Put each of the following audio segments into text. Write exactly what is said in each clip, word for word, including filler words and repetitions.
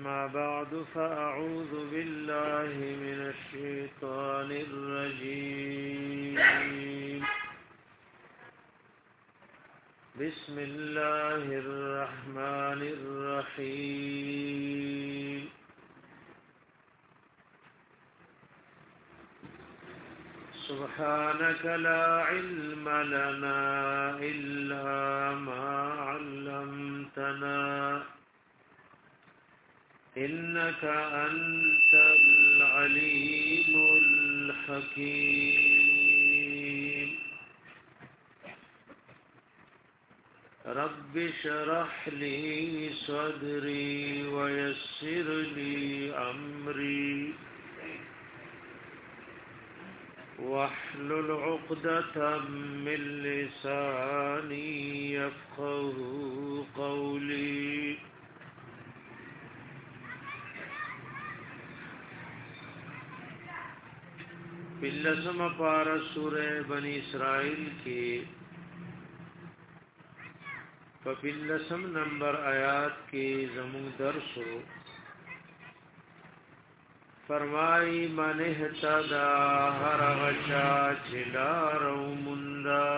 أما بعد فأعوذ بالله من الشيطان الرجيم بسم الله الرحمن الرحيم سبحانك لا علم لنا إلا ما علمتنا إنك أنت العليم الحكيم رب اشرح لي صدري ويسر لي أمري واحلل عقدة من لساني يفقه قولي بلسم پارا سورہ بنی اسرائیل کی فبلسم نمبر آیات کی زمون درسو فرمائی من اهتدى هر غچا چلارو مندا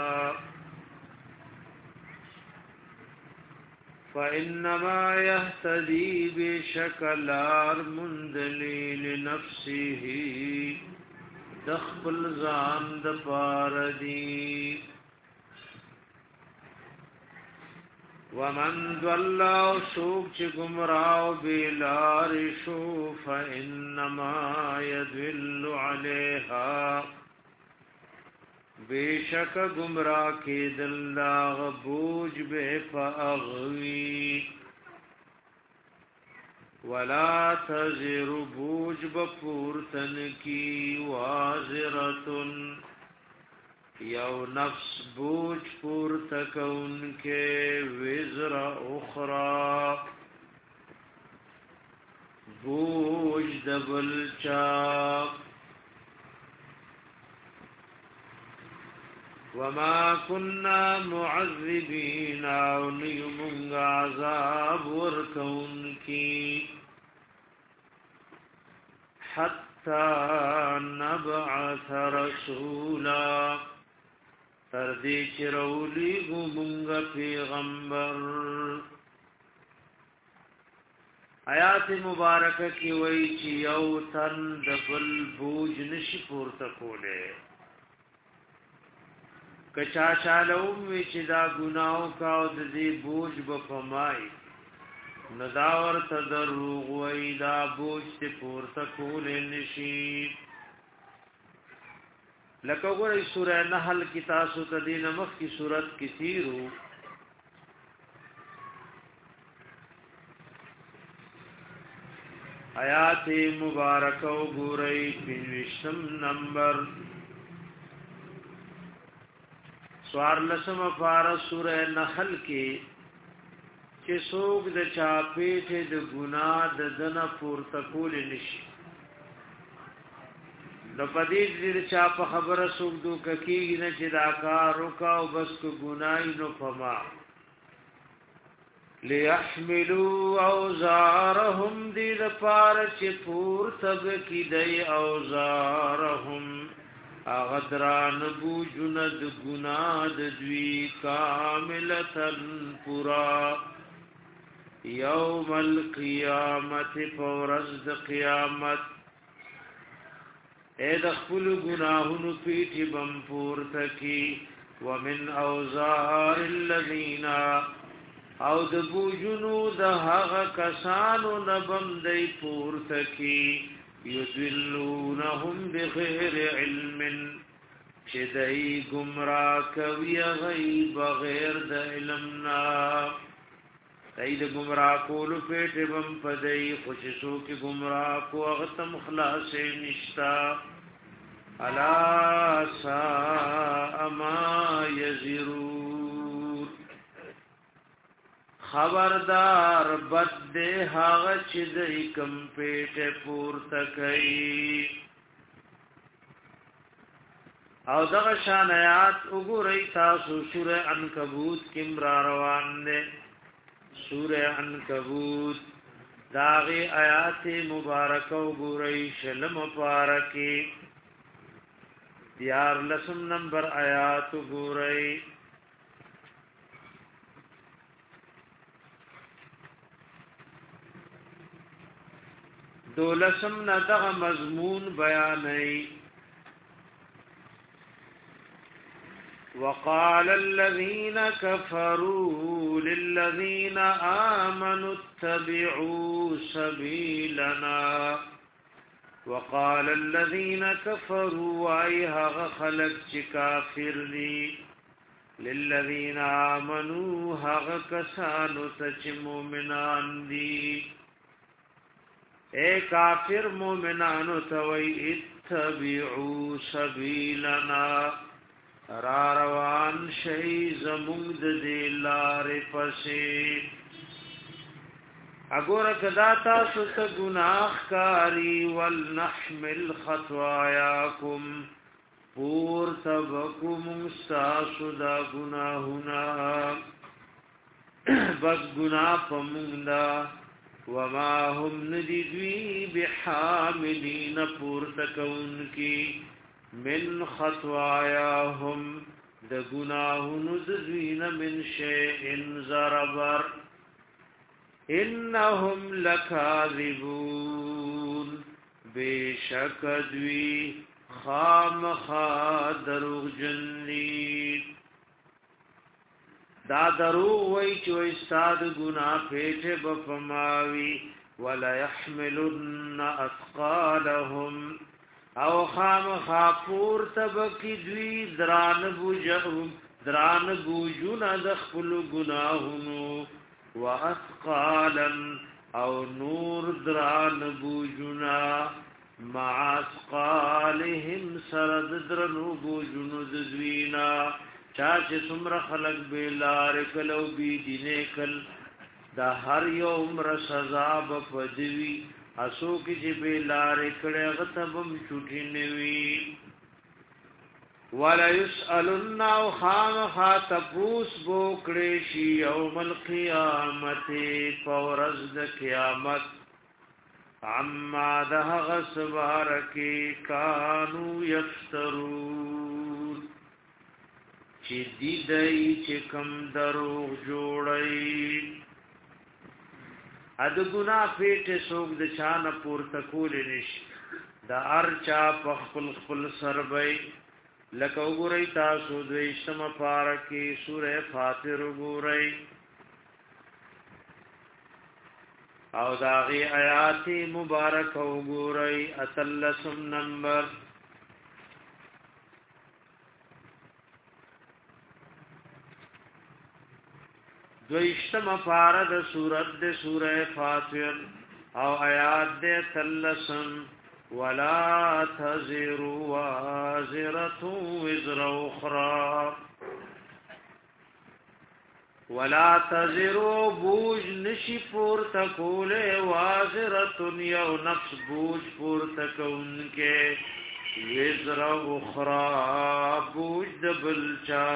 فإنما يهتدي بشكلار مندلی لنفسه دخل زان د پاردی ومن ضل سوق چ گمراو بلار شو فانما يدل عليها بیشک گمراه کی دل غبوج به فاغوی ولا تزر بوج بپورتن کی وازرتن یو نفس بوج پورتکون کے وزر اخرى بوج دبل چاپ وما كنا معذبين ونيمون عذاب وركون کی حتى نبعث رسولا تردی چرولی گمونگ پیغمبر آیات مبارکہ کی وئی چی یو تن دبل بوج نشی پورتا کولے کچا چالوم وی چی دا گناہو کاو دی بوج بفمائی نداور تدروغ وی دا بوج تی پورتا کولے نشی لکه ګورې سورہ نحل کی تاسو تدین مخ کی صورت کی تیرو آیات مبارکه ګورې پنځم نمبر سوار لسم فار سورہ نحل کی چې څوک د چاپېټه د ګناه د دنه پورته کول نشي نو پدې دې چا په خبره سوق دو ککیږي نه چې دا کار وکاو بس کو ګناي نو فما ليحملوا اوزارهم دې لپار چې پور تب کی دی اوزارهم اغدران بوجند گناه د دوی کاملتن پورا یوم القیامت فورز د قیامت اے دخل گناہن پیٹی بمپور تکی ومن اوزار الذین او دبو جنود حق کسانو نبم دی پور تکی یدلونهم بغیر علم چدئی گمراہ کوی غیب غیر د علمنا تید گمراہ کولو پیٹی بم پدئی خوشسو کی گمراہ کو اغتم خلاص نشتا الا ساء ما یزرون خبردار بد دے هاغ چدئی کم پیٹی پور تکئی او دغه شان آیات وګورئ تاسو سورہ عنکبوت کې را روان دي سورہ عنکبوت داغی آیات مبارک و گوری شلم پارکی دیار لسم نمبر آیات گوری دولسم ندغ مضمون بیانی وقال الذين كفروا للذين آمنوا اتبعوا سبيلنا وقال الذين كفروا ايها خلق چ کافر دي للذين آمنوا هغ کسانو سچ مومنان دي اے کافر مومنانو توي اتبعوا سبيلنا را روان شئی زمونگ دی لار پسی اگور کدا تاسو تا گناہ کاری والنحمل خطوایاکم پور تبکم استاسو دا گناہنا بس گناہ پمونگا وما هم ندیدوی بحاملین پور تکون کی من خطوایاهم د گناهونو ذوین من شیء زربر انهم لکاذبون بشکدوی خام خادروغ جنی دا دروغ وی چو استاد گناہ پیٹے بپماوی ولا يحملن اثقالهم او خام خاپور تبکی دوی دران بوجو دران بوجون دخل گناهونو و اثقالا او نور دران بوجونا مع اثقالهم سرد درنو بوجون دوینا چاچ سمر خلق بیلار کلو بی دینکل دا هر یوم رسزا بپدوی اسو کی چې به لارې کړه غتبم چټی نیوی ولا يسالون او خام خاطبوس بو کړي شي یوم القیامت فورز د قیامت عما ده غسبار کی کانو یفترون چې دی دای چې کم دروغ جوړي اد ګنا پیټ سوق د شان پور تکول نش د ارچا په خپل خپل سربای لکه وګورئ تاسو د اشتم پارکی سوره فاتر وګورئ او داغي آیات مبارک وګورئ اتلسم نمبر دویشتم فارد سورت دے سورہ فاتر او آیات دے تلسم ولا تزر وازرة وزر اخرى ولا تزر بوج نشی پور تکول وازرة یو نفس بوج پور تکون کے وزر اخرى بوج دبلچا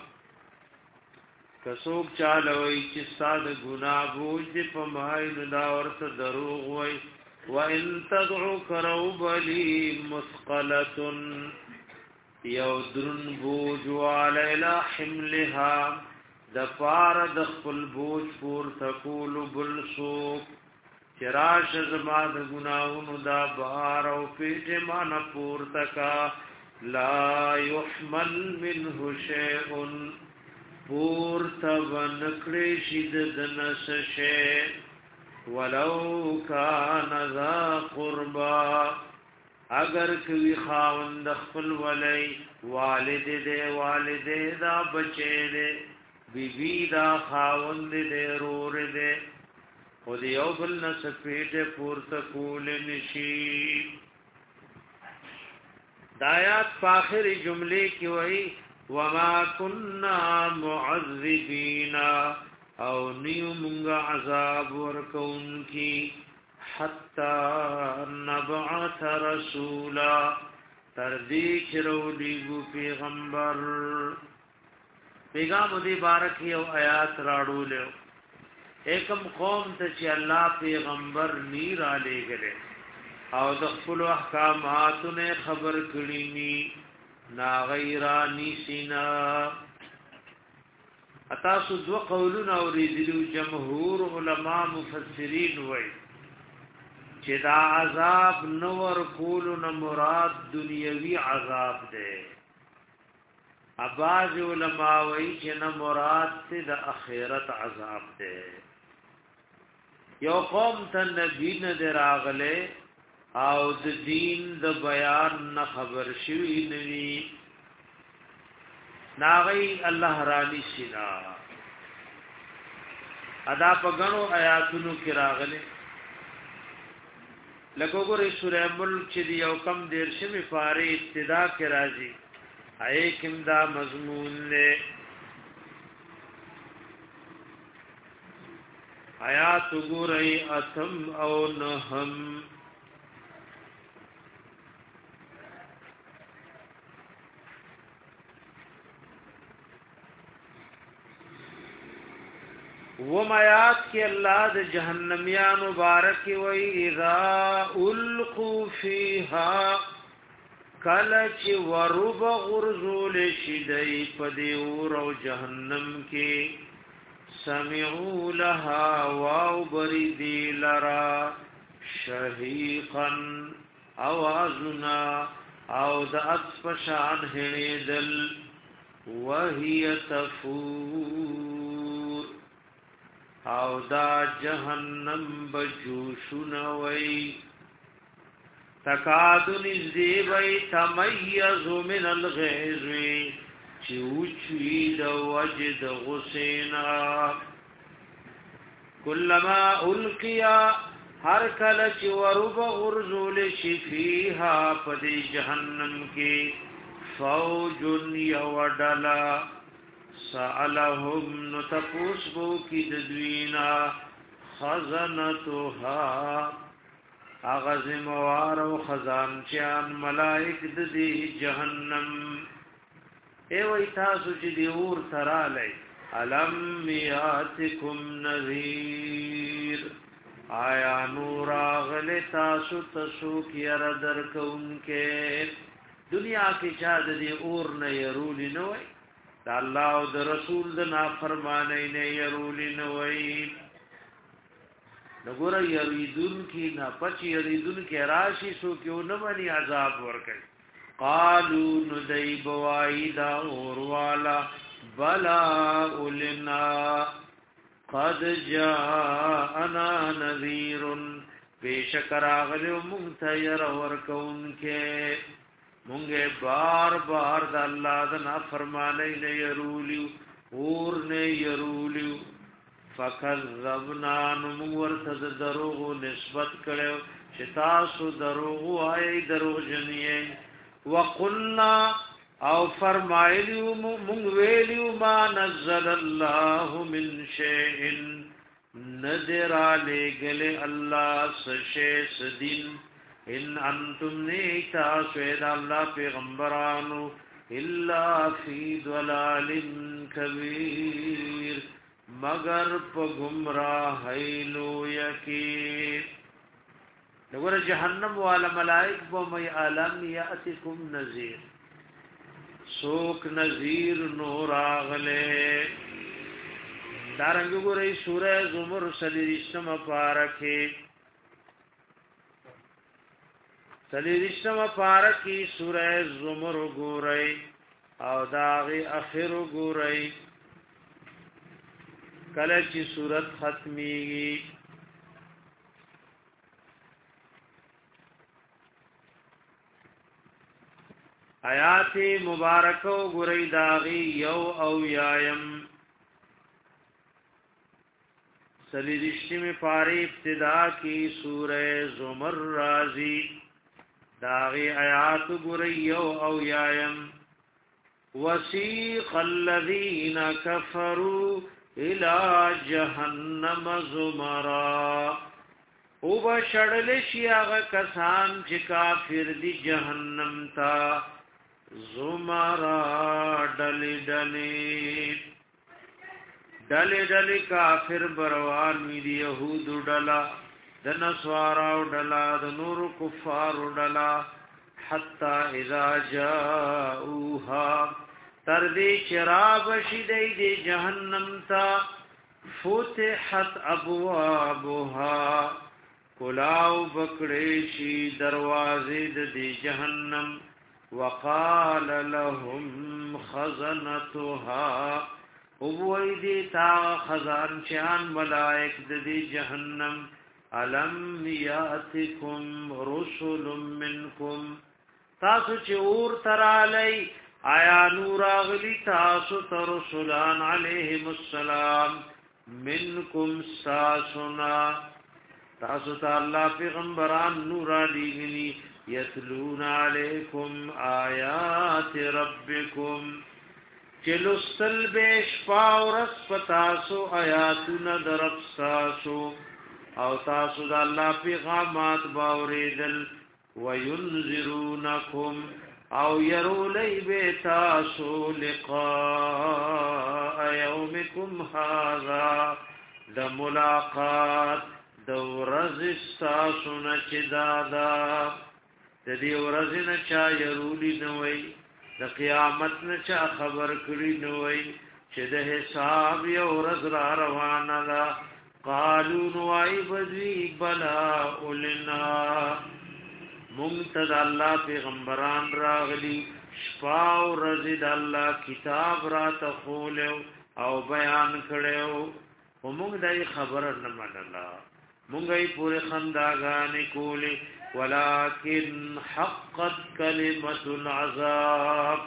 کسوک چالوئی چی ساد گناہ بوج دی پمائی ندا ورس دروغ وی وَإِن تَدْعُ كَرَوْبَ لِي مُثْقَلَةٌ یودرن بوج وَعَلَيْلَا حِمْلِهَا دپار دخپل بوج پور تکول بلسوک چراش زماد گناہون دا بار او پیٹ مان پور تکا لا يحمل منه شيء پور تب نکڑی شید دنس شے ولو کان ذا قربا اگر کوي خاوند خپل ولی والد دے والد دا بچے دے بی بی دا خاوند دے رور دے او دی یو بل نسپیٹ پور تکول نشی دایات پاخر جملے کی وئی وما كنا معذبين او نیو منگا عذاب ورکون کی حتی نبعث رسولا تردیچ رو لیگو پیغمبر پیغام دی بارکی او آیات راڑو لیو ایکم قوم ته چې الله پیغمبر نیر علی گله او د خپل احکاماتونه خبر کړی ني نا غیرانی سینا اتاسو دو قولون اوریدلو جمهور علما مفسرین وای چې دا عذاب نور کولو نه مراد دنیوي عذاب ده اباظ علما وای چې نه مراد ته د اخرت عذاب ده یو قوم ته نبی نه دراغله او د دین د بیان نه خبر شوی نوی ناغی الله رانی سینا ادا پغنو آیاتونو کې راغله لکه ګورې سورہ ملک چې یو کم دیر شمه پاره ابتدا کې راځي آی کوم دا مضمون له آیات ګورې اتم او نهم ومیات کی اللہ د جہنمیان مبارک وی اذا القوا فیها کلچ ورب غرزول شدی پدی اور او جہنم کی سمعوا لها واو بریدی لرا شہیقا اوازنا او د اصفشان هنیدل وهي تفور او دا جهنم بجوشن وی تکاد نزدی وی تمیز من الغیظ چوچوی دا وجد غسینا کلما القیا ہر کلچ ورب غرزول شفیها پدی جہنم کی فوج یوڈلا سألهم نتپوس بو کی ددوینا خزنتها اغز موار و خزانچیان ملائک ددی جہنم اے وی تاسو چی دی اور ترالی علم یاتکم نذیر آیا نور آغل تاسو تسوک یردر کونکے دنیا کی چاد دی اور نیرولی نوئی دا اللہ و دا رسول دا نافرمانی نے یرولی نوئی نگورا یریدون کی نا پچ یریدون کی راشی سو کیو نمانی عذاب ورکی قالو ندئی بوائی دا اوروالا بلا اولنا قد جاءنا نذیر بیشکر آغلی و منتیر ورکون کے مونږه بار بار د الله د نافرمانی نه يرولیو اور نه يرولیو فکذبنا نو ورته د دروغ نسبت کړو چې تاسو دروغ وایي دروغ جنې وقلنا او فرمایلیو مونږ ویلیو ما نزل الله من شيء نذر علیګل الله سشه سدین ان انتم نیتا سوید اللہ پیغمبرانو الا فی ضلال کبیر مگر پا گمراہی لو یکی نگر جہنم والا ملائک بومی علم یاتکم نذیر سوک نذیر نور آغلے دارنگو گرئی سورہ زمر سلیرشتم پارکے سلیرشتم پارکی سورہ زمر گورئی او داغی اخر گورئی کلچی سورت ختمیگی آیات مبارکو گورئی داغی یو او یایم سلیرشتم پاری ابتدا کی سورہ زمر رازی داغی آیات گریو او یایم وسیق الذین کفروا الى جہنم زمرا او بشڑل شیاغ کسان چی کافر دی جہنم تا زمرا ڈلی ڈلی ډلې ډلې کافر بروان وی دی يهود ډلا د نصارا ډلا د نور کفار ډلا حتا اذا جاءوها تر دې شراب شیدې دی جهنم تا فتحت ابوابها کلاو بکړې شي دروازې د جهنم وقال لهم خزنتها ووی دی تا خزان چان ملائک د جهنم الم یاتکم رسل منکم تاسو چې اور ترالی آیا نور اغلی تاسو تر رسولان علیهم السلام منکم ساسنا تاسو ته الله پیغمبران نور علیه یتلون علیکم آیات ربکم چلوستل بیش پاورس پتاسو آیاتون درب ساسو او تاسو د الله پیغامات باوریدل وینذرونکم او يرولی بیتاسو لقاء یومکم هذا د ملاقات د ورځ تاسو نه چې دادا د دې ورځ نه چا يرولی نه وای د قیامت نه چا خبر کړی نه وای چې د حساب یو ورځ را روانه ده قالوا نوای بدوی بلا اولنا منتد الله پیغمبران راغلی شپاو رزید الله کتاب را تخول او بیان کړو وموږ دای خبر نه منلا مونږ یې پورې خنداګانې کولې ولکن حقت کلمۃ العذاب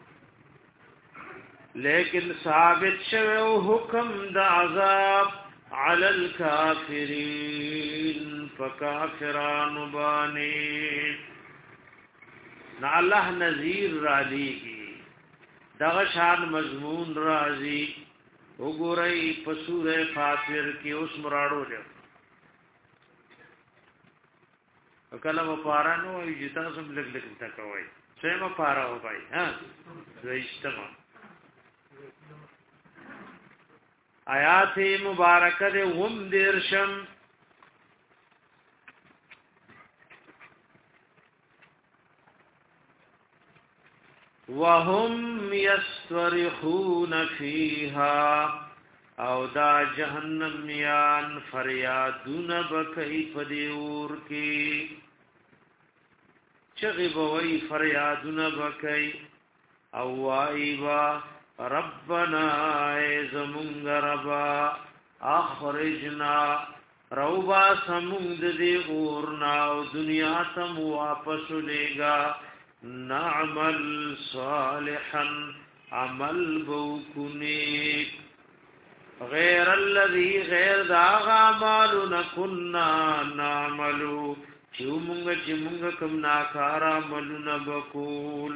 لیکن ثابت شوه حکم د عذاب علی الکافرین فکافران بانی نا الله نذیر را لیږي دغه شان مضمون راځي وګورئ په سوره فاطر کې اوس مراړو له کلمه پارانو او جتا سم لګ لګ تا کوي سیمه پارا هو بھائی ها دویشتما آیات مبارکه ده هم دیرشم وهم يسترخون فيها او دا جهنميان فریادون بکئی پدیور کی چغی بوئی فریادون بکئی او وائیبا ربنا اے زمونگ ربا اخرجنا روبا سمونگ دی غورنا و دنیا تم واپس لے گا نعمل صالحا عمل بوکنیک غیر الذي غیر داغ اعمالنا كنا نعملو چو مونږ چې مونږ کوم ناکارا عملونه وکول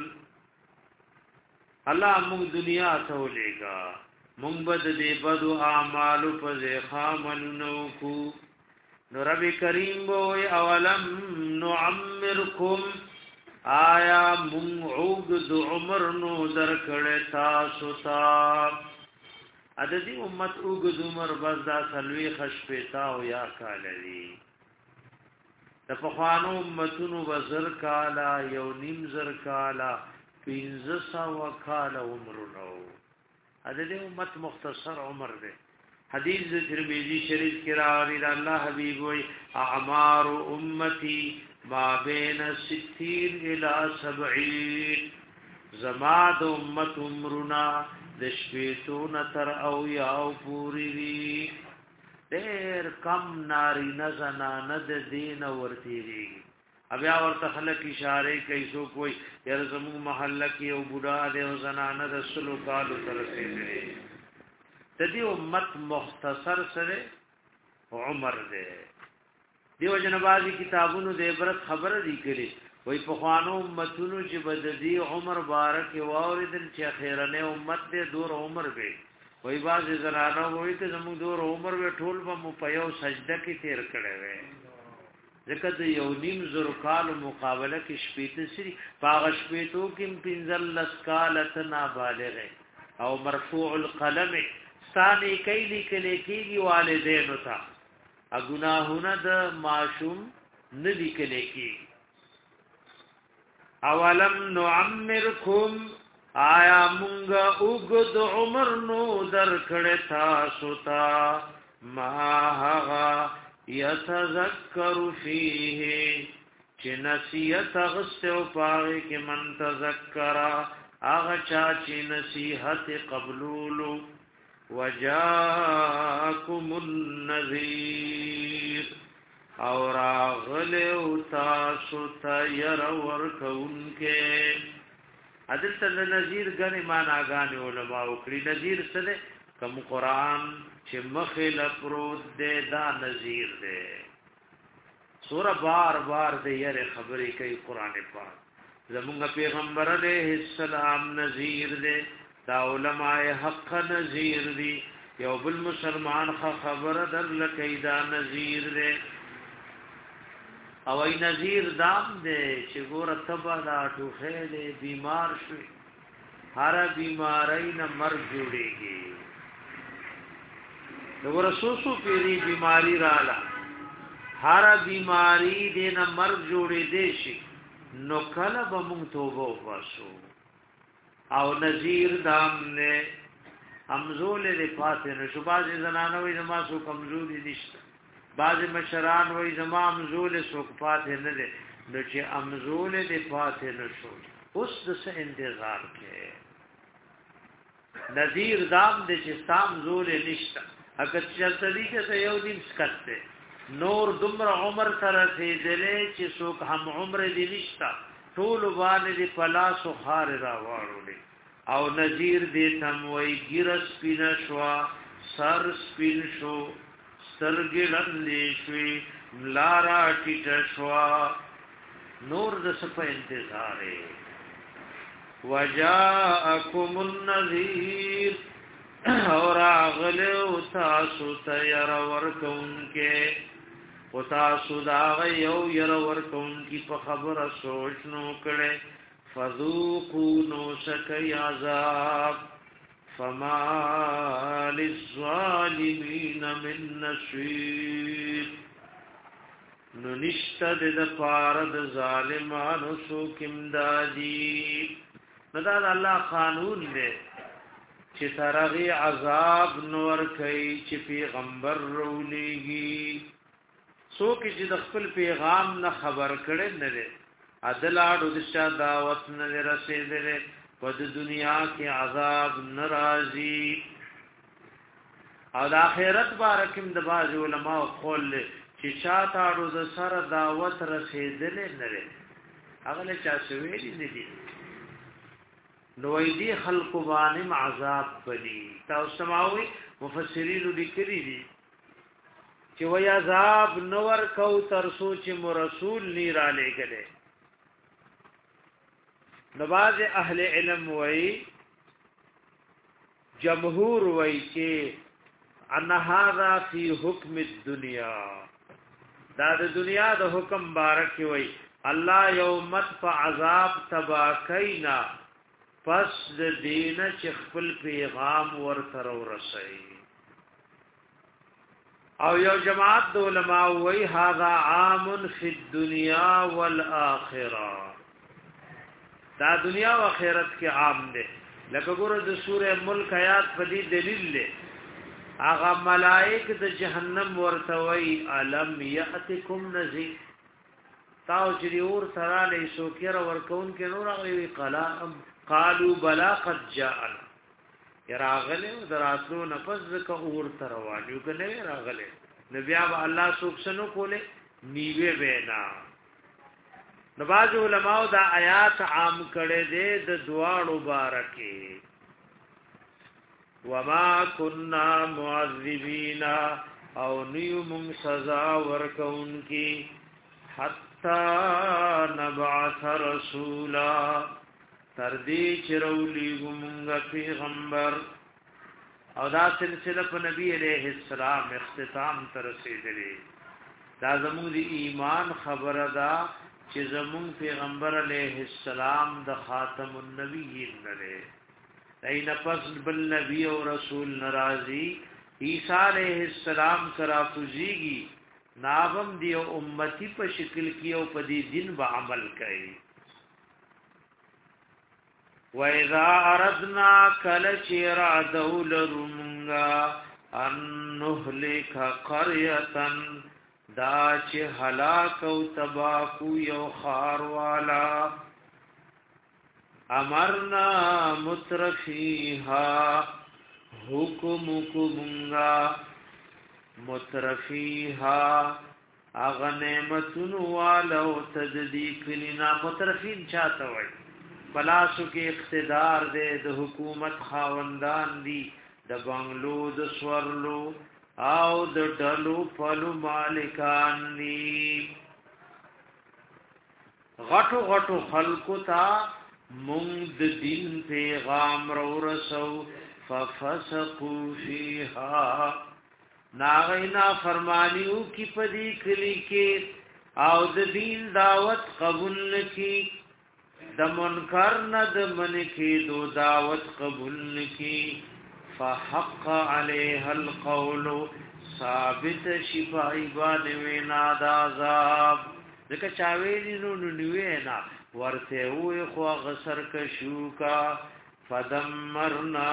الله مونږ دنیا ته ولېګا مونږ بد دې بدو اعمال په ځخا عملونه کو نو رب کریم وې اولم نعمرکم آیا مونږ عوض عمر نو درکړه تاسو ته عددی امت اوگد عمر بس دا سلوی خشپیتا و یا کالوی دا پخوانو امتونو بزر کالا یو نیم زر کالا پینزسا و کالا عمرنو عددی امت مختصر عمر دے حدیث دا ترمیزی شریف کی راوی دا اللہ حبیب وی اعمار امتی ما بین ستین الى سبعین زماد امت عمرنا د شپېتو نتر او یاو پوری وی ډېر کم ناری نه زنانه د دین ورتیږي بیا ورته خلک اشاره کوي سو کوئی یار زمو محله کې او بوډا د زنانه د سلو کالو تر رسیدلې د دې امت مختصر سره عمر ده دیو جنبازي کتابونو د عبرت خبره دي کړي وای په خوانو امتونو چې بددي عمر بارک واوریدل چې خیرنه امت دې دور عمر به وای باز زنانه وای ته زموږ دور عمر به ټول به مو په یو سجده کې تیر کړي وي ځکه د یو نیم زر کال مقابله کې شپېته سری پاغ شپېتو کې پنځل لس کالت نابالغ او مرفوع القلم ستانه کوي لیکل کېږي والدینو ته ا ګناهونه د معصوم نه لیکل کېږي. اولم نعمرکم آیا مونږه اوګد عمر نو درکړه تاسو ته ما هغه یتذکر فیه چې نصیحت غست او پاره کې من تذکر هغه چا چې نصیحت قبولولو وجاءکم النذیر اور اغلو تاسو ته ير ورکونکه عدل تل نذیر غنی معنا غانی علماء وکړي نذیر څه ده کوم قران چې مخله پروت ده دا نذیر ده سورہ بار بار دې یره خبرې کوي قران پاک زمونږ پیغمبر علیہ السلام نذیر دې دا علماء حق نذیر دي یو بل مسلمان خبر در لکې دا نذیر دې او ای نذیر دام دې چې ګور تبا دا ټوخه دې بیمار شي هر بیماری نه مرګ جوړيږي ګور سوسو پیری بیماری رااله هر بیماری دې نه مرګ جوړې دې شي نو کله به مونږ توبه وکړو او نذیر دام نه همزول دې پاتې نشو باز زنانه وي زما سو کمزوري نشته باز مشران وي زما همزول سو پاتې نه دي نو چې همزول دې پاتې نشو اوس د څه انتظار کې نذیر دام دې چې سام زول نشته اګه چې طریقې ته یو دین سکته نور دمر عمر سره دې چې څوک هم عمر دې نشتا ټول باندې پلاس او خار را واړولې او نذیر دې تم وای ګرس پین شوا سر سپین شو سترګې لندې شوي لارا ټیټ شوا نور د صفه انتظار وجاءکم النذیر اور اغلو تاسو تیر ورکونکه و تاسو داغ یو یر ورکونکی په خبر سوچ نو کړي فذوقوا نو سکی عذاب فما للظالمین من نصير نو نشته د پارد ظالمانو سو کمدادی نو دا الله قانون دی چې ترغي عذاب نور کوي چې پیغمبر رولېږي څوک چې د خپل پیغام نه خبر کړي نه لري عدل اړو د شا دعوت نه رسېدلې په دنیا کې عذاب ناراضي او د آخرت بارکم د باز علماء قول چې شاته اړو د سره دعوت رسېدلې نه لري هغه له چا سوي دي نو ایدی خلق باندې عذاب بلی تاسو سماوي مفسرین لیکلي دي چې وای عذاب نور کو تر سوچ مو رسول نی را لګله نواز اهل علم وای جمهور وای چې ان هذا فی حکم الدنیا دا د دنیا د حکم بارک وای الله یومت فعذاب تبا کینا پس د دین چې خپل پیغام ورته ورسي او یو جماعت د علماء وی هذا عام فی الدنیا والآخرہ دا دنیا و آخرت کې عام دی لکه ګوره د سوره ملک آیات په دې دلیل دی هغه ملائک د جهنم ورته وی الم یاتکم نذیر تاو چې اور سره له سوکیر ورکون کې نور هغه قلام قالوا بلا قد جاءنا یراغله دراتلو نفس کا اور ترواجو کنه راغله نبي الله سوکسنو کوله نیوه وینا نواز علماء دا آیات عام کړه دې د دعاړو بارکه وما كنا معذبین او نیو من سزا ورکون کی حتا نبعث رسولا تر دې چرولی ګمږ پیغمبر او دا سلسله په نبی عليه السلام اختتام تر رسیدلې دا زموږ د ایمان خبره ده چې زموږ پیغمبر عليه السلام د خاتم النبیین نه دین پس بل نبی او رسول ناراضی عیسی علیہ السلام کرا فوزیږي ناغم دی امتی په شکل کې او په دې دین به عمل کوي. وَإِذَا أَرَدْنَا كَلَّ دَوْلَ رُمْغَا أَن نُهْلِكَ قَرْيَةً دا چې هلاک او تباہ کو یو خار والا امرنا مترفیها حکم کومنگا مترفیها اغنیمتن والو تجدیق لینا مترفین چاہتا ہوئی پلاسو کې اقتدار دے د حکومت خاوندان دی د بنگلو د سورلو او د ډلو پلو مالکان دی غټو غټو خلقو تا مونږ د دین پیغام رو رسو ففسقوا فیها ناغینا فرمانیو کی پدی کلی کې او د دین دعوت قبول نکی د منکر نه د من کې دو دعوت قبول نکی فحق علیها القول ثابت شفای باندې وینا د عذاب دغه چاوی نو نیوینا ورته وې خو غسر کشو کا فدمرنا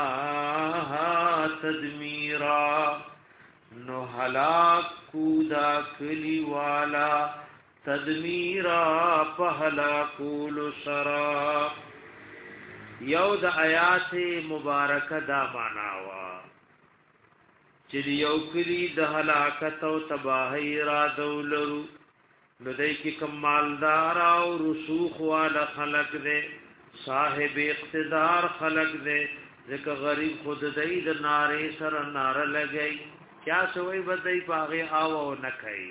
تدمیرا نو هلاک کودا کلی والا تدمیرا په هلاکول سرا یو د آیات مبارکه دا معنا وا چې یو کلی د هلاکت او تباہی را دولرو نو دای کی کمالدار او رسوخ والا خلق دے صاحب اقتدار خلق دے ځکه غریب خود دای د ناره سره ناره لګی کیا سوی بدای پاغه او او نکای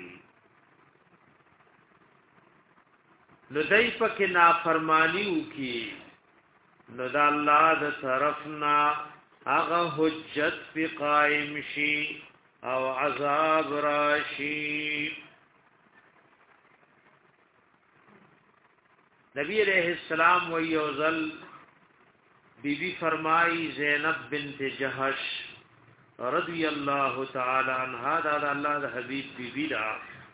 نو دای پکې نافرمانی وکي نو د الله د طرفنا هغه حجت په قائم شي او عذاب راشي. نبی علیہ السلام و یوزل بی بی فرمائی زینب بنت جہش رضی اللہ تعالی عنہ دا اللہ دا حبیب بی بی دا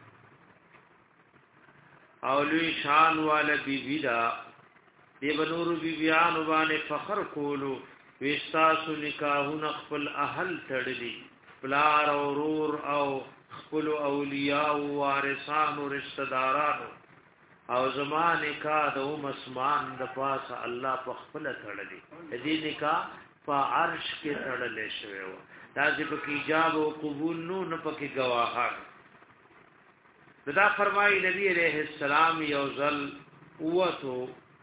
اولوی شان والا بی بی دا دی بنور بی بیانو بانے فخر کولو ویستاسو نکاحون خپل احل تڑلی پلار او رور او خپل اولیاء و وارثان و رشتدارانو او زمان نکاح د ام اسمان د پاس الله په خپل تړلې دې نکاح په عرش کې تړلې شوی و دا چې په ایجاب او قبول نو نه پکې گواهان دا فرمایي نبی عليه السلام یوزل اوتو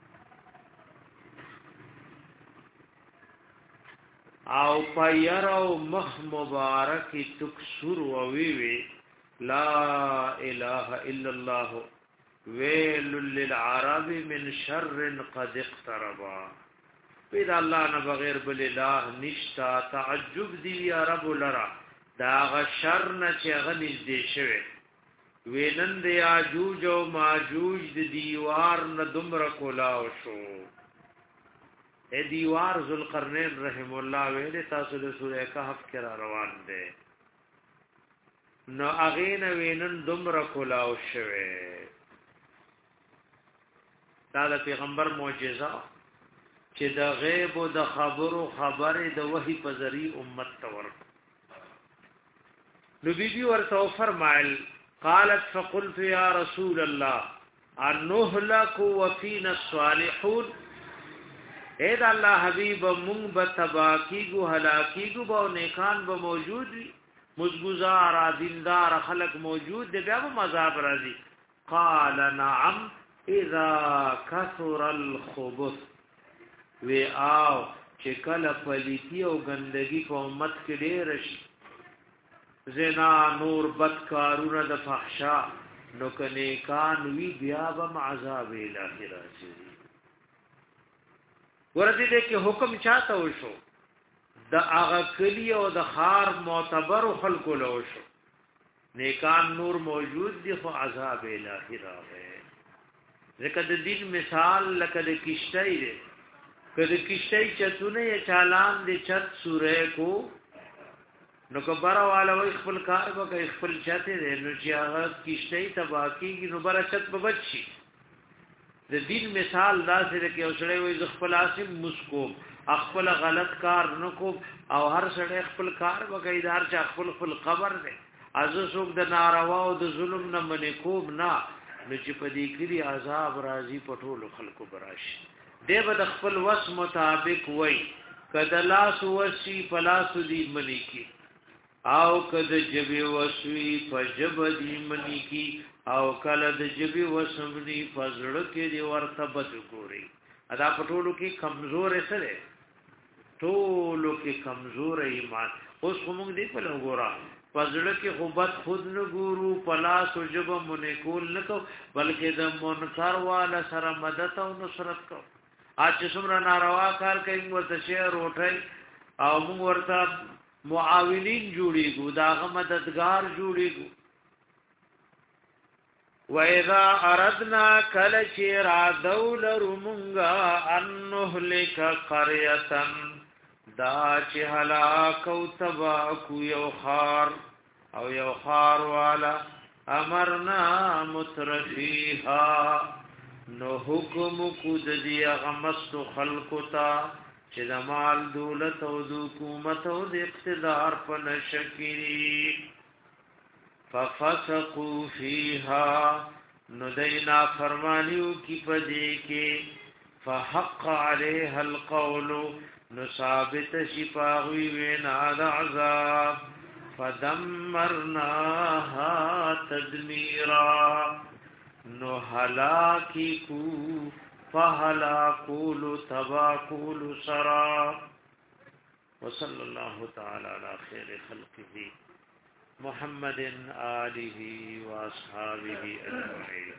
او پیر او مخ مبارک تکسر او وی وی لا اله الا الله ویل للعرب من شر قد اقتربا پیدا الله نه بغیر بل اله نشتا تعجب دی یا رب لرا دا غ شر نه چې غنځ دی شوی وینن دی اجوج او ماجوج د دیوار نه دمر کولاو شو ا دیوار ذوالقرنین رحم الله ویل تاسو د سوره کهف کې روان دی نو اغین وینن دمر کولاو شوی دا د پیغمبر معجزه چې د غیب او د خبرو خبره د وحی په ذریعہ امت تور نو بیبي ورته فرمایل قالت فقلت يا رسول الله انهلك وفينا الصالحون اے دا الله حبیب مونږ به تباکیګو هلاکیګو به نیکان به موجود وي مزګزار دیندار خلق موجود دی بیا به مذاب راځي قال نعم اذا كثر الخبث و او چې کله پلیتی او ګندګي په امت کې ډېر شي زنا نور بدکارونه د فحشا نو کني کان وی بیا به عذاب الهی راځي ورته دې کې حکم چاته وشو د هغه کلی او د خار معتبر خلکو له وشو نیکان نور موجود دي خو عذاب الهی راغی ځکه د دین مثال لکه د کشتۍ دی کله کشته چتونه یا چالان دي چت سوره کو نو کبره والا وي خپل کار وکي خپل چته دي نو چې هغه کشته تباکی کی نو بره چت په بچي د دین مثال دا سره کې اوسړې وي خپل اسم مسکو خپل غلط کار نکو او هر سړی خپل کار وکي دار چې خپل خپل قبر دي از څوک د ناروا او د ظلم نه منې کوب نه نو چې په دې کې عذاب راځي پټول خلکو براشي دیو د خپل وس مطابق وای کله لاس وسی پلاس دی منی کی او کله جبی وسوی فجب دی منی کی او کله د جبی وسمنی فزړه کې دی ورته بد ګوري ادا پټولو کې کمزور سره ټولو کې کمزور ایمان اوس کوم دی په لګورا پزړه کې خوبت خود نه ګورو پلاس او جب مونږ کول نه کو بلکې د منکر والا سره مدد او نصرت کو اج څومره ناروا کار کوي ورته شعر وټای او موږ ورته معاونین جوړیږو داغه مددگار جوړیږو وَإِذَا أَرَدْنَا كَلَ چِرَا دَوْلَرُ مُنْغَا أَنْ نُهْلِكَ قَرْيَةً دا چې هلاک او تبا کو یو خار او یو خار والا امرنا مترفیها نو حکم کو د دې غمست خلق تا چې د مال دولت او د حکومت او د اقتدار په نشکری ففسقوا فيها نو دینا فرمانیو کی پدې کې فحق عليها القول نو ثابت شفاوی وینا د عذاب فدمرناها تدمیرا نو هلاکی کو فهلاکول تباکول سرا وصلی الله تعالی علی خیر خلقه محمد آله واصحابه اجمعین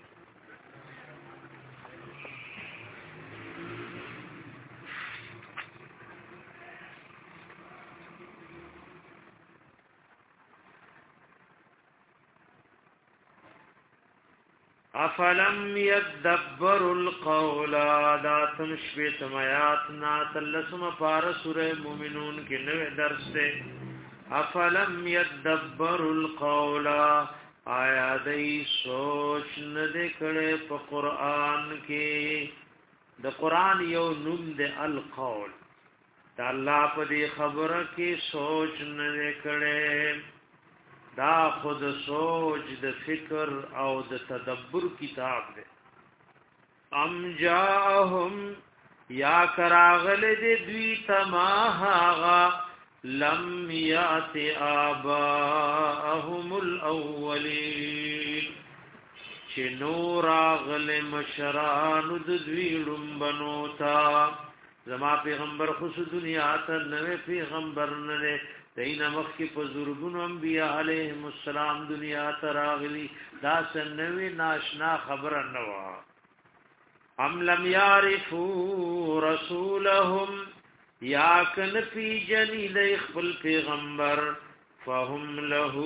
افلم يدبر القول دا تنشبت میاتنا تلسم پار سورہ مومنون کی نوے درس دے افلم يدبر القول آیا دی سوچ ندے کڑے پا قرآن کے دا قرآن یو نم دے القول دا اللہ پا دی خبر کی سوچ ندے کڑے دا خود سوچ د فکر او د تدبر کتاب دی ام جاءهم یا کراغل دی دوی تماهاغا لم یات آباءهم الاولین چه نوراغل مشران د دوی لنبنوتا زما پیغمبر خصو دنیا تا نوے پیغمبر نلے دینا مخی پا زرگون انبیاء علیہم السلام دنیا تراغلی دا سنوی ناشنا خبر نوا ام لم یعرفو رسولهم یاکن پی جنی لیخبل پیغمبر فهم له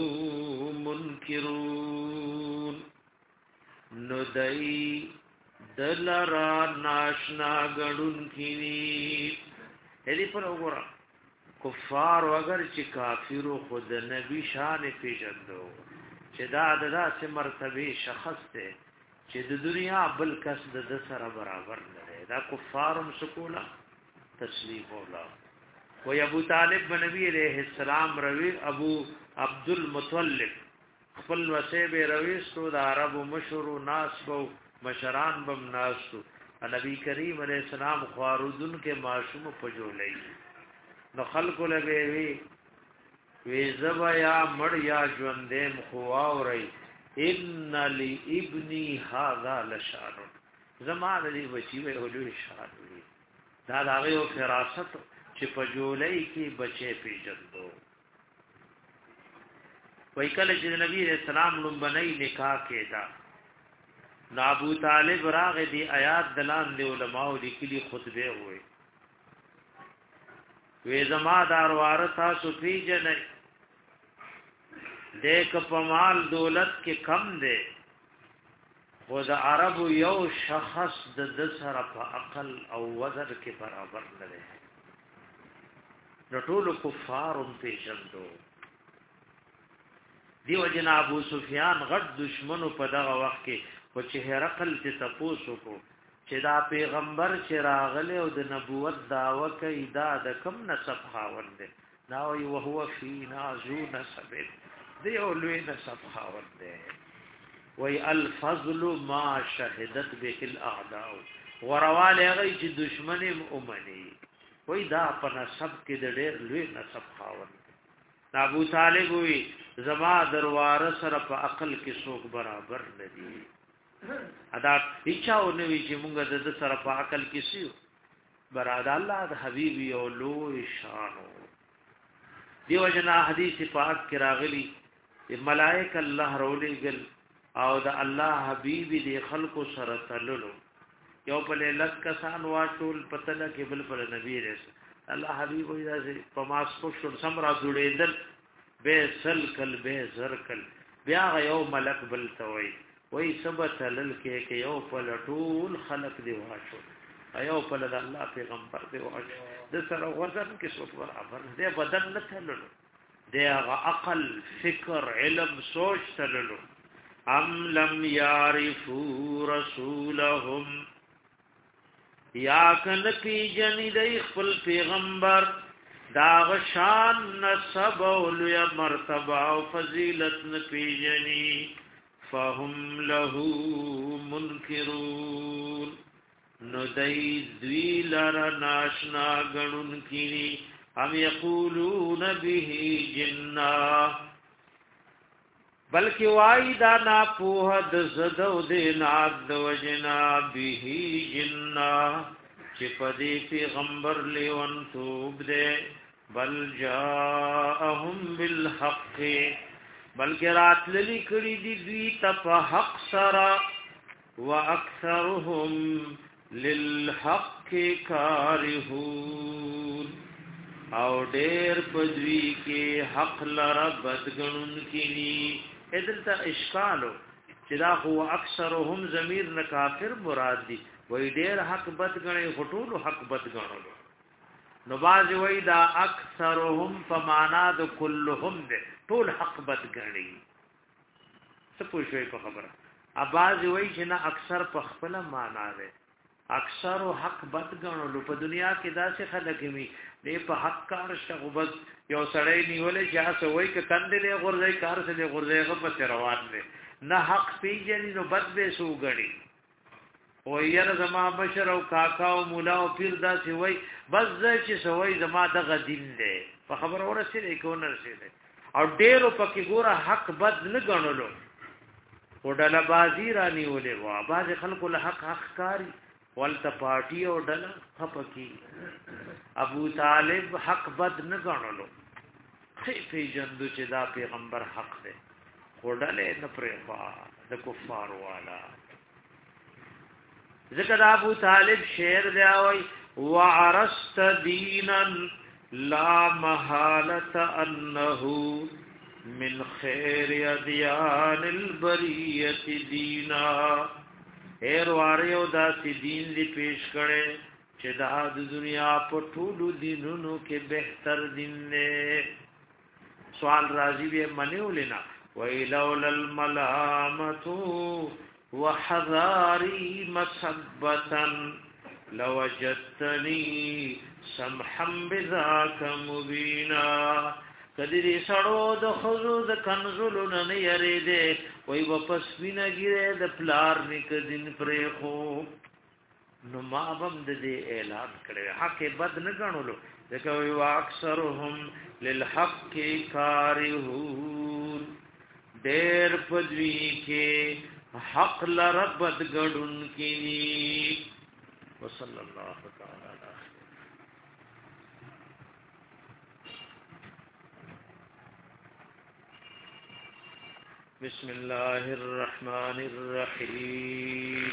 منکرون ندئی دلرا ناشنا گڑن کینی ایدی پر اگورا کفار اگر چې کافرو خود نبی شان پیژندو چې دا داسې مرتبه شخص ته چې د دنیا بل کس د سره برابر نه دا کفارم سکولا تسلیف ولا و ابو طالب نبی علیہ السلام روي ابو عبد المطلب خپل وسیب روي ستو د عربو مشهور ناس کو مشران بم ناس کو نبی کریم علیہ السلام خواردن کې معصوم پجولې نو خلق لگے وی وی زبا یا مڑ یا جوندیم خواوری ان لی ابنی هذا لشان زمان لی بچی وی حلوی شان وی دا داغی و فراست چی پجولی کی بچے پی جندو وی کل جد نبی علیہ السلام لنبنی نکاح کے دا نابو طالب راغ دی آیات دلان دی علماء دی کلی خطبے ہوئے وی زما دار وارثا سفی جن دیک پمال دولت کې کم دے و د عربو یو شخص د د سره په عقل او وزن کې برابر نه دی نو ټول کفار هم پیژندو دیو جن ابو سفیان غټ دشمنو په دغه وخت کې خو چې هرقل ته تپوسو کو چې دا پیغمبر چې راغله او د نبوت داوا کوي دا د کم نسب خاوند دی دا وی او هو فی نازو نسب دی او لوی نسب خاوند دی وی الفضل ما شهدت به الاعداء ورواله غي چې دشمن امني وی دا په نسب کې د ډېر لوی نسب خاوند ابو طالب وی زما دروار سره په عقل کې څوک برابر ندي ادا اچاو نوی چې مونږ د سره په عقل کې سیو براد الله د حبیب یو لوی شانو دیو جنا حدیث پاک کې راغلی ملائک الله رولېګل او د الله حبیب دی خلقو سره تللو یو په لک کسان واټول پتل کې بل پر نبی رسول الله حبیب وی راځي په ماسکو شو سمرا جوړېدل به سل کل به زرکل بیا یو ملک بل توي وی ثبت لل کې کې یو په ټول خلق دی واښو ایو په د الله پیغمبر دی واښو د سره وزن کې څو برابر دی بدن نه تللو دی عقل فکر علم سوچ تللو ام لم یعرفوا رسولهم یا کن پی جنی دی خپل پیغمبر داغ شان نسب اولیا مرتبہ و فضیلت نپی جنی فهم له منکرون نو دی دوی لر ناشنا گنن کینی هم یقولون به جنہ بلکې وای دا نا په د زدو د ناک د وجنا به جننا چې پدې پیغمبر لیون توب دې بل جاءهم بالحق بلکې راتللی کړي دي دوی ته حق سره واکثرهم للحق کارهون او ډېر پدوی کې حق لره بدګنون کینی ادلته اشکالو چې دا هو اکثرهم ضمیر نه کافر مراد دي وای ډېر حق بدګنی غټول حق بدګنولو نو باز وای دا اکثرهم په معنا د كلهم دي ټول حق بدګنی څه پوښوي په خبره اباز وای چې نه اکثر په خپل معنا ده اکثر حق بدګنولو په دنیا کې داسې خلک می دې په حق کار شغبت یو سړی نیولې چې هڅه وای ک کندلې غورځي کار سره غورځي غو روان دي نه حق پیجنې نو بد به سو غړي او یره زما بشر او کاکا او مولا او پیر داسې وای بس چې سوي زما د غدین دي په خبر اورسې کو نه رسېده او ډېرو پکې ګوره حق بد نه غنولو وډاله بازی را نیولې وا باز خلکو له حق حق کاری ولته پارٹی او ډله خپکی ابو طالب حق بد نه غنلو خې جندو چې دا پیغمبر حق دی وډله نه پرېوا د کفار والا ذکر ابو طالب شعر دی وای وعرست دینا لا محاله انه من خیر ادیان البریه دینا ایر واریو دا سی دین دی پیش کړي چې دا د دنیا په ټولو دینونو کې بهتر دین دی سوال راځي به منیو لینا ویلول الملامت وحذاری مسبتا لوجدتنی سمحا بذاک مبینا کدی دې سړو د خزو د کنزلو نه یری دې وای واپس وینا ګیره د پلار نیک دین پرې خو نو ما بم د دې اعلان کړي حق بد نه غنولو ځکه وی اکثرهم للحق کارهون ډېر پدوی کې حق لرب بد غډون کینی وصلی الله تعالی بسم الله الرحمن الرحيم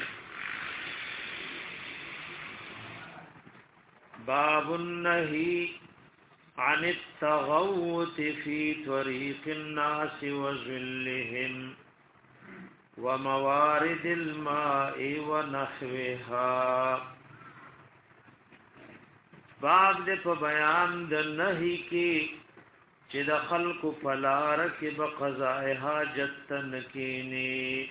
باب النهي عن التغوط في طريق الناس وذلهم وموارد الماء ونحوها. باب دې په بیان د نهي کې چې د خلق فلار کې بقضاء حاجت نکینی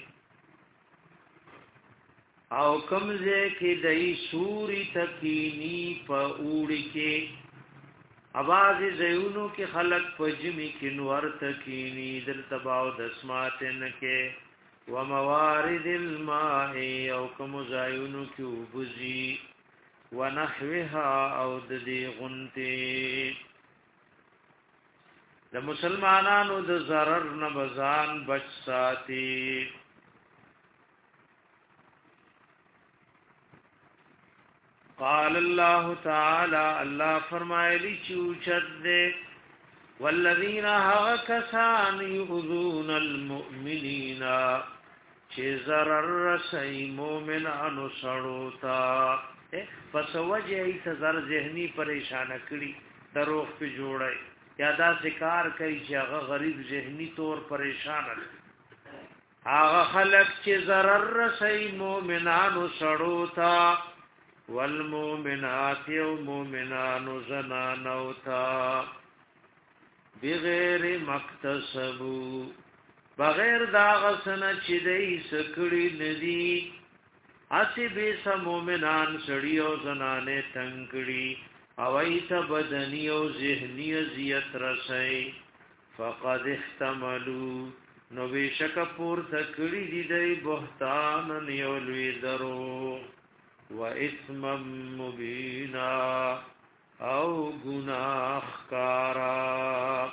او کمزه کې دای سوري تکینی په اوړي کې اواز زيونو کې خلق پجمی کې نور تکینی دل تباو دسماتن کې وموارد الماء او کم زيونو کې وبزي ونحوها او د دې غنته د مسلمانانو د zarar نه بزان بچ ساتي. قال الله تعالى الله فرمایلی چوچد دے والذین هکسان یؤذون المؤمنین چې zarar رسای مومنانو سړوتا پس وجه ایت زر ذهنی پریشان کړي دروغ په جوړای یا دا ذکر کوي چې هغه غریب ذهنی طور پریشان دي. هغه خلق چې zarar رسای مومنانو سړوتا والمؤمنات والمؤمنان زنانو تا بغیر مکتسبو بغیر دا غسن چې دای سکړي ندي اسی به سم مومنان سړی او زنانه تنگړي او ایت بدنی او ذهنی زیت رسای فقد احتملوا نو بشک پور تکړي دي د بهتان نیولوي درو و اثم مبینا او گناہ کارا.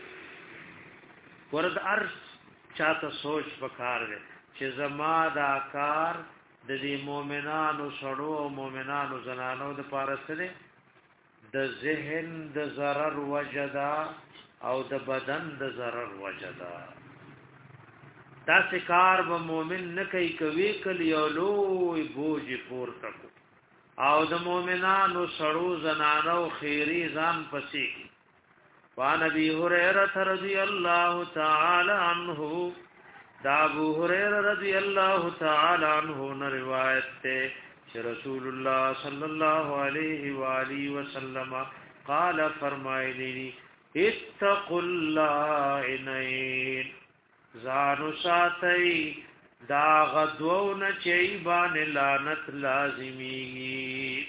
ورد ارس چاہتا سوچ پکار دے چې زما دا کار د دې مؤمنانو سړو او مؤمنانو زنانو د پاره سره د ذهن د zarar وجدا او د بدن د zarar وجدا. دا کار به مؤمن نه کوي کوي کلی او لوی بوج پور تکو او د مؤمنانو سړو زنانو خیری ځان پسې. وان ابي هريره رضی الله تعالی عنہ دا ابو هريره رضی الله تعالی عنہ روایت ته چې رسول الله صلی الله علیه و آله وسلم قال فرمایلی اتقوا اللائنین زانو ساتي دا غدوون چي بان لعنت لازمي.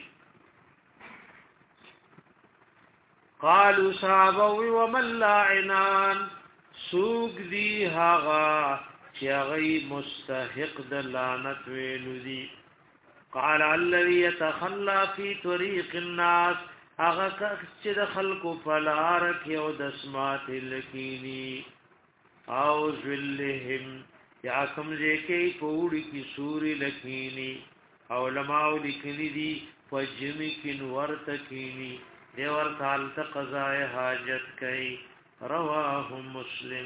قالوا صحابه ومن لاعنان سوق دي هغه چې هغه مستحق د لعنت ویلو دي. قال الذي يتخلى في طريق الناس هغه چې د خلکو فلار کې او د سمات لکینی او ذلهم یا کوم ځکه پوری کی سوري لکینی علماء لیکلی دي پجمی کی نور تکینی دیور کال ته قضاء حاجت کوي. رواه مسلم.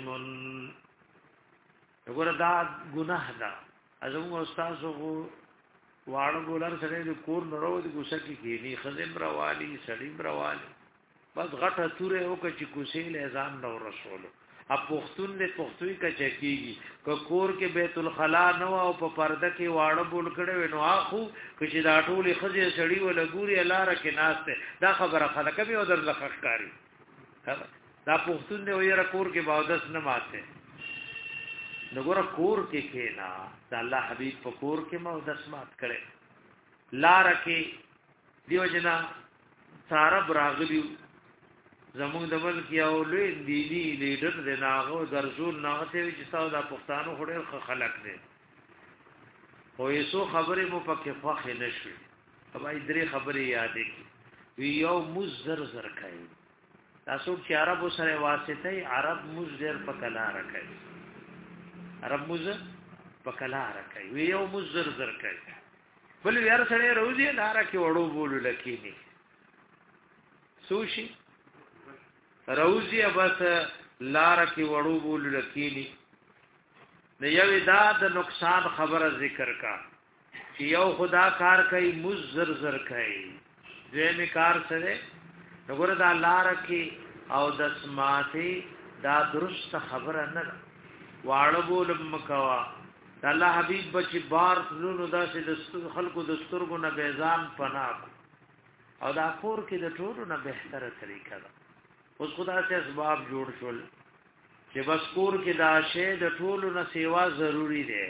وګوره دا ګناه ده ازمو استاد وو واړو ګولر سره د کور نورو د ګوسه کې کینی خزم روالي سړیم روالي بس غټه توره او چې کوسې له ځان نو رسولو اب پختون دې پختوي کا چکیږي ک کور کې بیت الخلا نو او په پرده کې واړه بول کړي نو اخو چې دا ټولې خزې سړی ولا ګوري لاره کې ناشته دا خبره خلک به او در لخکاری دا پختون دې ویره کور کې باودس نه ماته نګور کور کې کېنا دا الله حبيب په کور کې مو دسمات کړي لار کې دیو جنا سارا براغلی زموږ د بل کې او لوی دینی لیډر د ناغو درزول ناغته چې تاسو د پښتانو خوري خلک دي خو یسو خبره مو پکې فخ نشوي هغه درې خبرې یادې کی وی یو مزر زر کوي تاسو چې عربو سره واسطه عرب مزر په کلا راکړي عرب مزر په کلا راکړي وی یو مزر زر کوي بل یار سره روزي لاره کې وړو بولو لکینی سوشي روزی بس لار کی وړو بول لکینی نه یو دا د نقصان خبره ذکر کا چې یو خدا کار کوي مزر زر کوي دې کار سره وګوره دا لار کی او د سماعتي دا درست خبره نه واړو بول مکوا د الله حبيب بچي بار نو داسې د خلکو د سترګو نه بیزان پناه او دا کور کې د ټولو نه بهتره طریقه ده. اوس خدای ته اسباب جوړ شول چې بس کور کې دا شی د ټولو نه سیوا ضروری ده.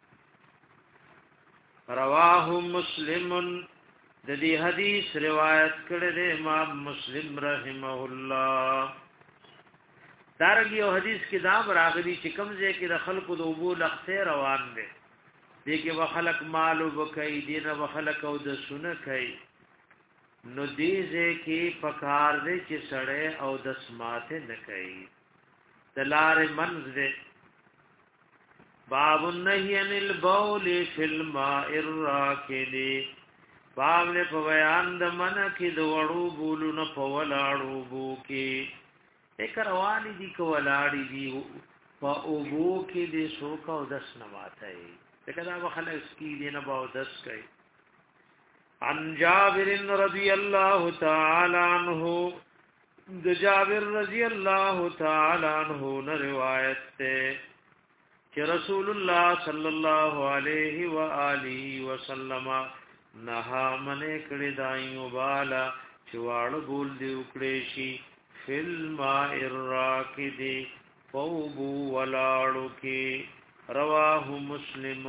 رواه مسلم د دې حدیث روایت کړی دی امام مسلم رحمه الله. دارنګه یو حدیث کې دا راغلی چې کوم ځای کې د خلکو د ابو لخته روان دي دي کې وخلق مال وبکای دي نه وخلق او د سونه کوي نو دې ځای کې پکار دي چې سړی او د سماته نه کوي د لارې منځ دي. باب النهي عن البول في الماء الراكد باب نے په بیان د من کې د وړو بولو نه په ولاړو بو کې یک رواني دي کو ولاړی دي په او بو کې د شوک او دس نواته ای کدا وخل اسکی دي نه باو دس کوي. عن جابر رضی الله تعالی عنہ د جابر رضی الله تعالی عنہ نے روایت ته کہ رسول الله صلی الله علیه و آله وسلم نها منه کړي دایو بالا چواړ بول دی وکړي شي فل ما الراکد فوبو ولاړو کې. رواه مسلم.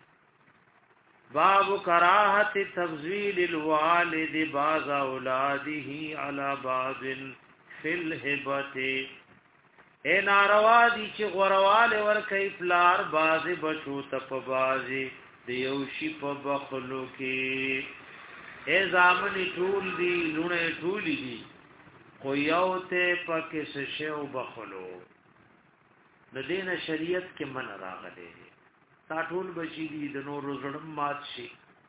باب کراهت تفضیل الوالد بعض اولاده على بعض فی الهبه اے ناروا دي چې غوروال ور کوي پلار بازي بچو تپ بازي دیو شی په بخلو کې اے زامن ټول دی لونه ټول دی خو یو ته پکې سشو بخلو د دین شریعت کې من راغلي تا ټول بچی دی د نور زړم مات شي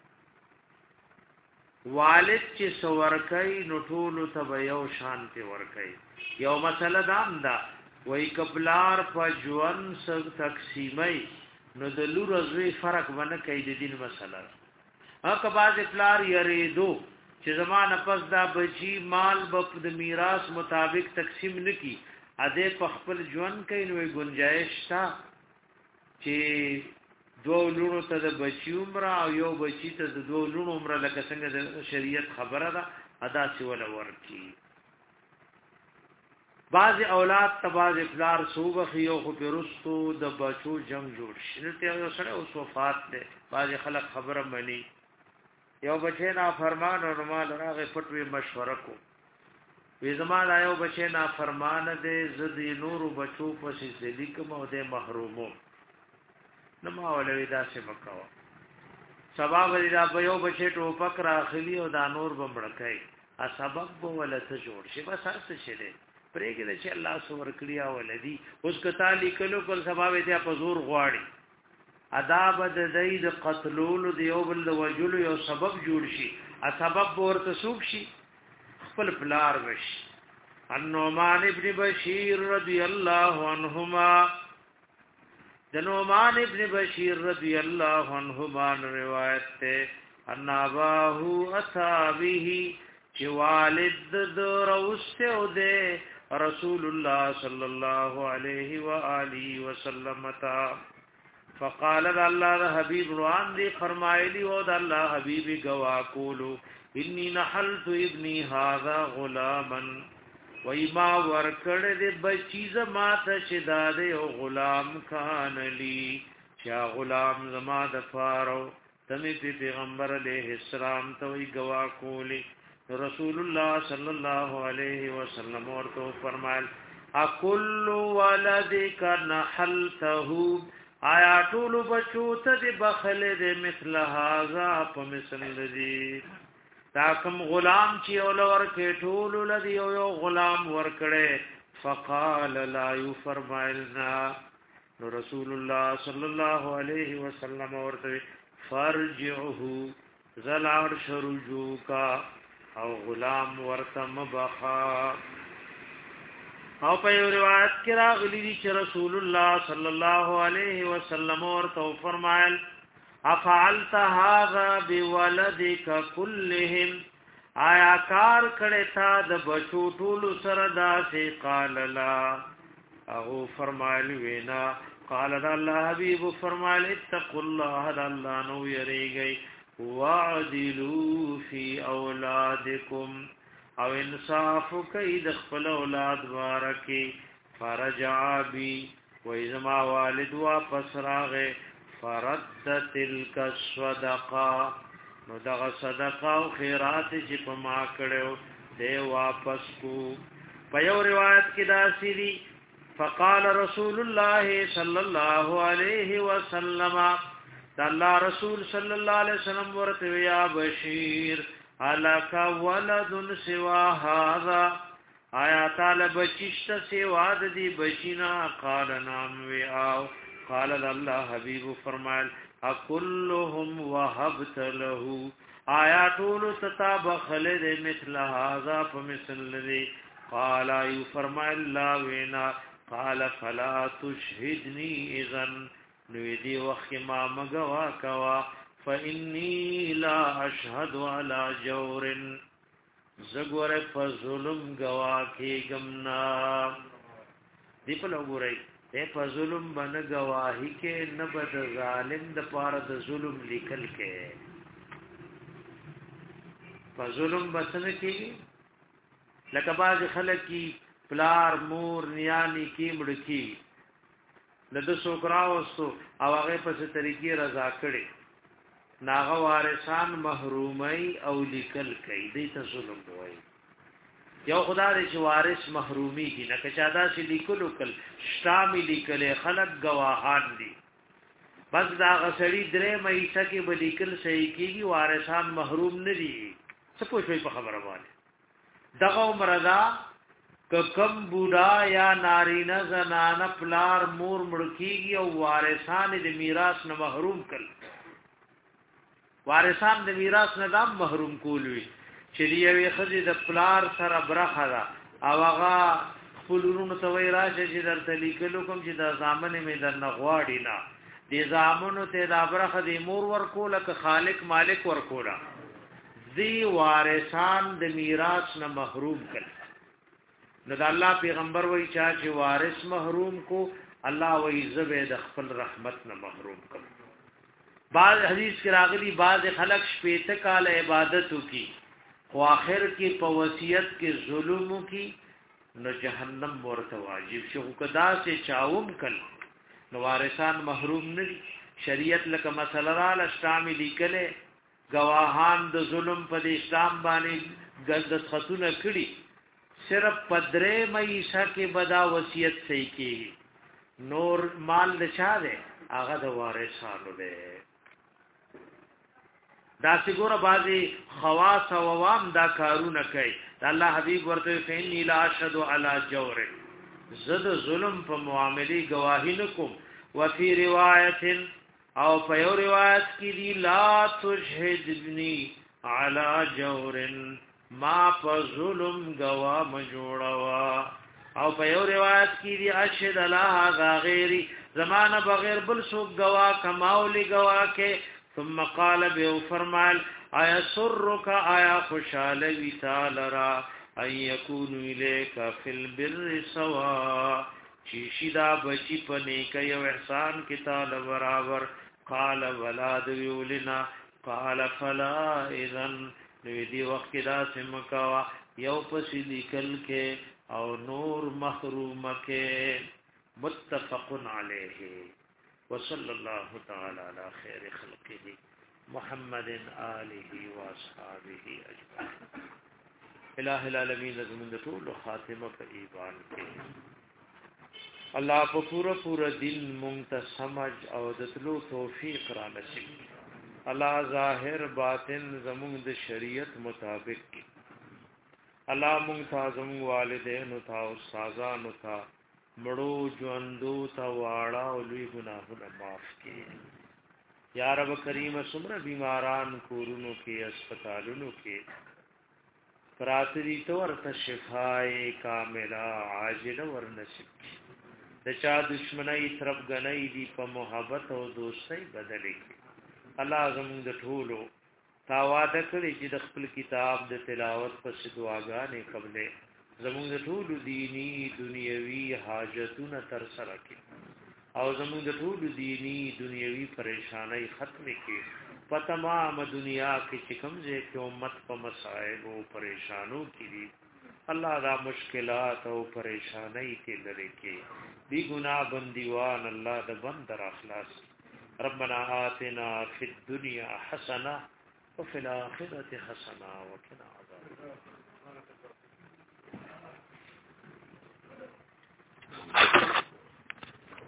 والد چې سور کوي نو ټول ته یو شانته ور کوي. یو مسله دام دا وای کبلار په ژوند سره تقسیمای نو د لور زوی فرق ونه کوي د دین مسله. هغه باز پلار یریدو چې زمانه پس دا بچی مال په د میراث مطابق تقسیم نکي اده په خپل ژوند کوي نو گنجائش تا چې دو لونو ته د بچی عمر او یو بچی ته د دو لونو عمر لکه څنګه د شریعت خبره ده ادا سی ولا ورکی. بعض اولاد تباز افلار صوبخ یو خو پرستو د بچو جنگ جوړ شي ته یو سره اوس وفات ده بعض خلک خبره مني یو بچی نا فرمان او مال راغه پټوي مشوره کو وی زمال یو بچی نا فرمان ده زدي نور بچو پسې زدي کوم او ده محرومو نما ولوي داسې مکوا سبب لري دا یو بچی ټو پکرا خلی او دا نور بمړکای ا سبب بو ولته جوړ شي بس هڅه شه پرېګه چې الله سور کړیا ولدي اوس کتا لیکلو کول سبب ته په زور غواړي عذاب د زید قتلول دی او بل وجل یو سبب جوړ شي ا سبب ورته سوق شي خپل پلار وشي. ان نعمان ابن بشیر رضی الله عنهما د نعمان ابن بشیر رضی الله عنهما روایت ته ان اباه اصحابه چې والد د روسته او ده رسول الله صلی الله علیه و آله وسلم تا فقال الله حبیب روان دی فرمایلی او د الله حبیب گوا کولو انی نحلت ابنی هذا غلاما و ما ورکړ دې بچی زما ته شداد او غلام کان لی چا غلام زما د فارو تمی پیغمبر علیہ السلام ته وی گوا کولی رسول الله صلی الله علیه وسلم ورته فرمایل اکل ولدک نحلته آیا ټول بچو ته بخل دې مثل هذا په مثل دې تا کوم غلام چې اولور کې ټول لدی یو غلام ورکړي فقال لا يفرمایلنا نو رسول الله صلی الله علیه وسلم ورته فرجعه زلار شرجو کا او غلام ورتم بخا. او په روایت کې راغلی دی چې رسول الله صلی الله علیه وسلم ورته فرمایل افعلت هذا بولدک كلهم آیا کار کړه تا د بچو ټول سره داسې قال لا او فرمایل وینا قال الله حبيب فرمایل اتقوا الله الله نو یریږي واعدلوا في اولادکم او انصاف کوي د خپل اولاد بارکه فرجع بي وإذا والد واپس راغه فرد تلك الصدقه نو دغه صدقه او خیرات چې په ما کړو دی واپس کو په یو روایت کې دا سړي فقال رسول الله صلى الله عليه وسلم الله رسول صلى الله عليه وسلم ورته یا بشیر الک ولد سوا هذا آیا تعالی بچشت سوا د دې بچینا قال نام وی او قال الله حبيب فرمایل اكلهم وهبت له آیا ټول تتاب خلد مثل هذا فمثل الذي قال اي فرمایل لا وینا قال فلا تشهدني اذا نو دی وخت ما مغوا کوا فاني لا اشهد على جور زګور په ظلم گوا کې گمنا دی په لګورای ته په ظلم باندې گواہی کې نه بد ظالم د پاره د ظلم لیکل کې په ظلم بسنه کې لکه باز خلک کی پلار مور نیانی کی مړکی لده سوکرا وستو او هغه په څه طریقې رضا کړي ناغه وارثان محرومي او لیکل کوي دې ته ظلم وایي یو خدای چې وارث محرومي کی نه کچادا چې لیکلو کل شامل لیکل خلق گواهان دي بس دا غسړي درې مېسه کې به لیکل صحیح کیږي وارثان محروم نه دي څه پوښوي په خبره باندې دغه مردا کم بوډا یا نارینه زنانه پلار مور مړکیږي او وارثان د میراث نه محروم کړي وارثان د میراث نه دام محروم کول وي چې دی یو خزي د پلار سره برخه ده او هغه خپلونو ته وای راشه چې درته لیکلو کوم چې د ځامن می در نه غواړي نه د ځامنو ته د برخه د مور ورکول ک خالق مالک ورکولا دی وارثان د میراث نه محروم کړي نو د الله پیغمبر وای چا چې وارث محروم کو الله وای زبه د خپل رحمت نه محروم کړ بعض حدیث کې راغلي بعض خلک شپېته کال عبادتو کی خو اخر کې په وصیت کې ظلم کی نو جهنم ورته واجب شو کدا سے چاوم کړ نو وارثان محروم نه دي شریعت لکه مسله را لشتامي لیکله گواهان د ظلم په اسلام باندې ګذ خطونه کړي صرف پدرے مېسا کې بدا وصیت صحیح کی نور مال نشا دے هغه د وارثانو دے دا څنګه بعضی خواص او عوام دا کارونه کوي الله حبیب ورته فین لا اشهد علی جور زد ظلم په معاملې گواهی نکوم وفي روایت او په یو روایت کې دی لا تشهدنی علی جور ما په ظلم گوا مجوړوا او په یو روایت کې دی اشهد الله غیری زمانہ بغیر بل سو گوا کماولی گوا کې ثم قال به فرمایل آیا سرک آیا خوشاله وی تعالی را ان یکون الیک فی البر سوا چی شدا بچی پنی کوي احسان کې تعالی برابر قال ولاد یولنا قال فلا اذن نو دی وخت دا سمکوا یو پس لیکل کې او نور محروم کې متفق علیه وصلی الله تعالی علی خیر خلقه محمد آله و اصحابہ اجمعین الہ العالمین زمون ټول خاتمه په ایمان کې الله په پورا پورا دین مونږ ته سمج او دتلو توفیق را نصیب الله ظاهر باطن زمون د شریعت مطابق کی الله مونږ ته زمون والدین او تا استادانو ته مړو ژوندو ته واړه او لوی ګناهونه معاف کړي یا رب کریم سمره بیماران کورونو کې هسپتالونو کې پراتری تو ورته شفای کامله عاجله ورنصیب د چا دشمنی طرف غنۍ دی په محبت او دوستۍ بدلې کړي الله زموږ د ټولو تا وعده کړی چې د خپل کتاب د تلاوت په دعاګانې قبلې زموږ د ټولو دینی دنیوي حاجتونه تر سره کړي او زموږ د ټول دینی دنیوي پریشانای ختم کړي په تمام دنیا کې چې کوم ځای کې امت په مصائب او پریشانو کې دي الله دا مشکلات او پریشانای ته لری کې دی ګناه بندیوان الله د بندر اخلاص ربنا آتنا فی الدنيا حسنه وفي الاخره حسنه وقنا عذاب